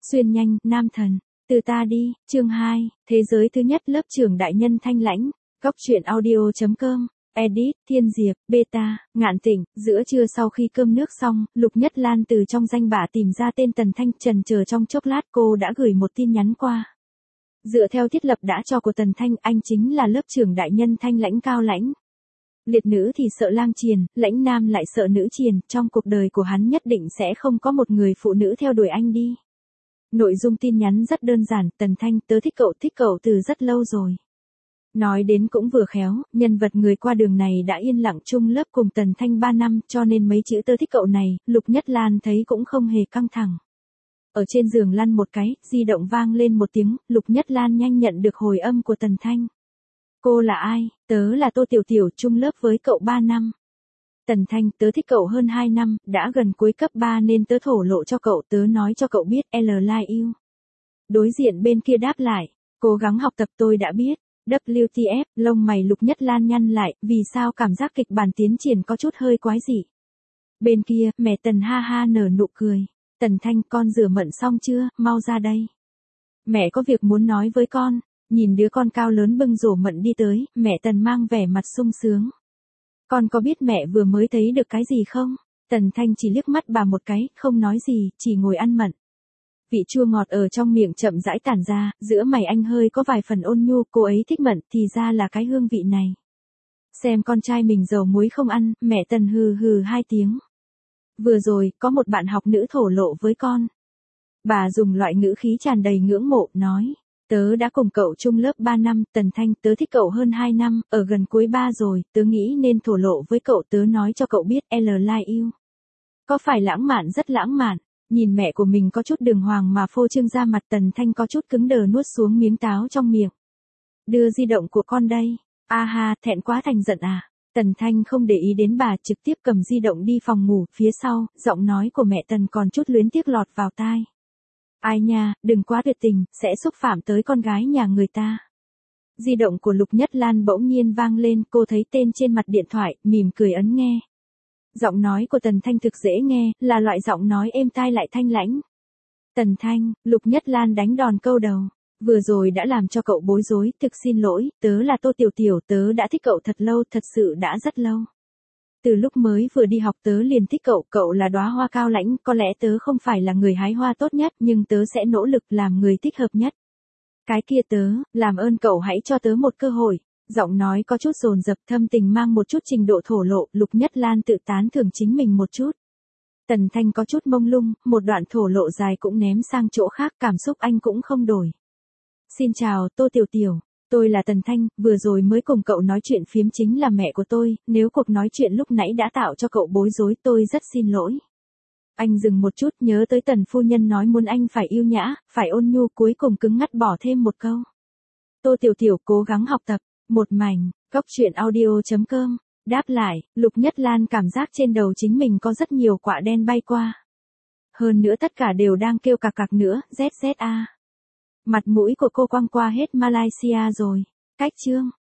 Xuyên nhanh, nam thần. Từ ta đi, chương 2, thế giới thứ nhất lớp trưởng đại nhân Thanh Lãnh. Góc truyện audio.com. Edit, Thiên Diệp, Beta, Ngạn Tịnh. Giữa trưa sau khi cơm nước xong, Lục Nhất Lan từ trong danh bạ tìm ra tên Tần Thanh, chần chờ trong chốc lát cô đã gửi một tin nhắn qua. Dựa theo thiết lập đã cho của Tần Thanh, anh chính là lớp trưởng đại nhân Thanh Lãnh Cao Lãnh. Liệt nữ thì sợ lang triền, lãnh nam lại sợ nữ triền, trong cuộc đời của hắn nhất định sẽ không có một người phụ nữ theo đuổi anh đi. Nội dung tin nhắn rất đơn giản, Tần Thanh, tớ thích cậu từ rất lâu rồi. Nói đến cũng vừa khéo, nhân vật người qua đường này đã yên lặng chung lớp cùng Tần Thanh 3 năm, cho nên mấy chữ tớ thích cậu này, Lục Nhất Lan thấy cũng không hề căng thẳng. Ở trên giường lăn một cái, di động vang lên một tiếng, Lục Nhất Lan nhanh nhận được hồi âm của Tần Thanh. Cô là ai? Tớ là Tô Tiểu Tiểu, chung lớp với cậu 3 năm. Tần Thanh, tớ thích cậu hơn 2 năm, đã gần cuối cấp 3 nên tớ thổ lộ cho cậu, tớ nói cho cậu biết, L like you. Đối diện bên kia đáp lại, cố gắng học tập tôi đã biết. WTF, lông mày Lục Nhất Lan nhăn lại, vì sao cảm giác kịch bản tiến triển có chút hơi quái dị. Bên kia, mẹ Tần ha ha nở nụ cười. Tần Thanh, con rửa mận xong chưa, mau ra đây. Mẹ có việc muốn nói với con. Nhìn đứa con cao lớn bưng rổ mận đi tới, mẹ Tần mang vẻ mặt sung sướng. Con có biết mẹ vừa mới thấy được cái gì không? Tần Thanh chỉ liếc mắt bà một cái, không nói gì, chỉ ngồi ăn mận. Vị chua ngọt ở trong miệng chậm rãi tản ra, giữa mày anh hơi có vài phần ôn nhu, cô ấy thích mận thì ra là cái hương vị này. Xem con trai mình dầu muối không ăn, mẹ Tần hừ hừ 2 tiếng. Vừa rồi, có một bạn học nữ thổ lộ với con. Bà dùng loại ngữ khí tràn đầy ngưỡng mộ, nói. Tớ đã cùng cậu chung lớp 3 năm, Tần Thanh, tớ thích cậu hơn 2 năm, ở gần cuối 3 rồi, tớ nghĩ nên thổ lộ với cậu, tớ nói cho cậu biết, L like you. Có phải lãng mạn, rất lãng mạn. Nhìn mẹ của mình có chút đường hoàng mà phô trương ra mặt, Tần Thanh có chút cứng đờ nuốt xuống miếng táo trong miệng. Đưa di động của con đây. A ha, thẹn quá thành giận à. Tần Thanh không để ý đến bà, trực tiếp cầm di động đi phòng ngủ, phía sau, giọng nói của mẹ Tần còn chút luyến tiếc lọt vào tai. Ai nha, đừng quá tuyệt tình, sẽ xúc phạm tới con gái nhà người ta. Di động của Lục Nhất Lan bỗng nhiên vang lên, cô thấy tên trên mặt điện thoại, mỉm cười ấn nghe. Giọng nói của Tần Thanh thực dễ nghe, là loại giọng nói êm tai lại thanh lãnh. Tần Thanh, Lục Nhất Lan đánh đòn câu đầu. Vừa rồi đã làm cho cậu bối rối, thực xin lỗi, tớ là Tô Tiểu Tiểu, tớ đã thích cậu thật lâu, thật sự đã rất lâu. Từ lúc mới vừa đi học tớ liền thích cậu, cậu là đóa hoa cao lãnh, có lẽ tớ không phải là người hái hoa tốt nhất, nhưng tớ sẽ nỗ lực làm người thích hợp nhất. Cái kia tớ, làm ơn cậu hãy cho tớ một cơ hội. Giọng nói có chút dồn dập, thâm tình mang một chút trình độ thổ lộ, Lục Nhất Lan tự tán thưởng chính mình một chút. Tần Thanh có chút mông lung, một đoạn thổ lộ dài cũng ném sang chỗ khác, cảm xúc anh cũng không đổi. Xin chào, Tô Tiểu Tiểu. Tôi là Tần Thanh, vừa rồi mới cùng cậu nói chuyện phiếm chính là mẹ của tôi, nếu cuộc nói chuyện lúc nãy đã tạo cho cậu bối rối tôi rất xin lỗi. Anh dừng một chút, nhớ tới Tần phu nhân nói muốn anh phải yêu nhã, phải ôn nhu, cuối cùng cứng ngắt bỏ thêm một câu. Tô Tiểu Tiểu cố gắng học tập, một mảnh, góc truyện audio.com. Đáp lại, Lục Nhất Lan cảm giác trên đầu chính mình có rất nhiều quả đen bay qua. Hơn nữa tất cả đều đang kêu cạc cạc nữa, ZZA. Mặt mũi của cô quăng qua hết Malaysia rồi. Cách chương.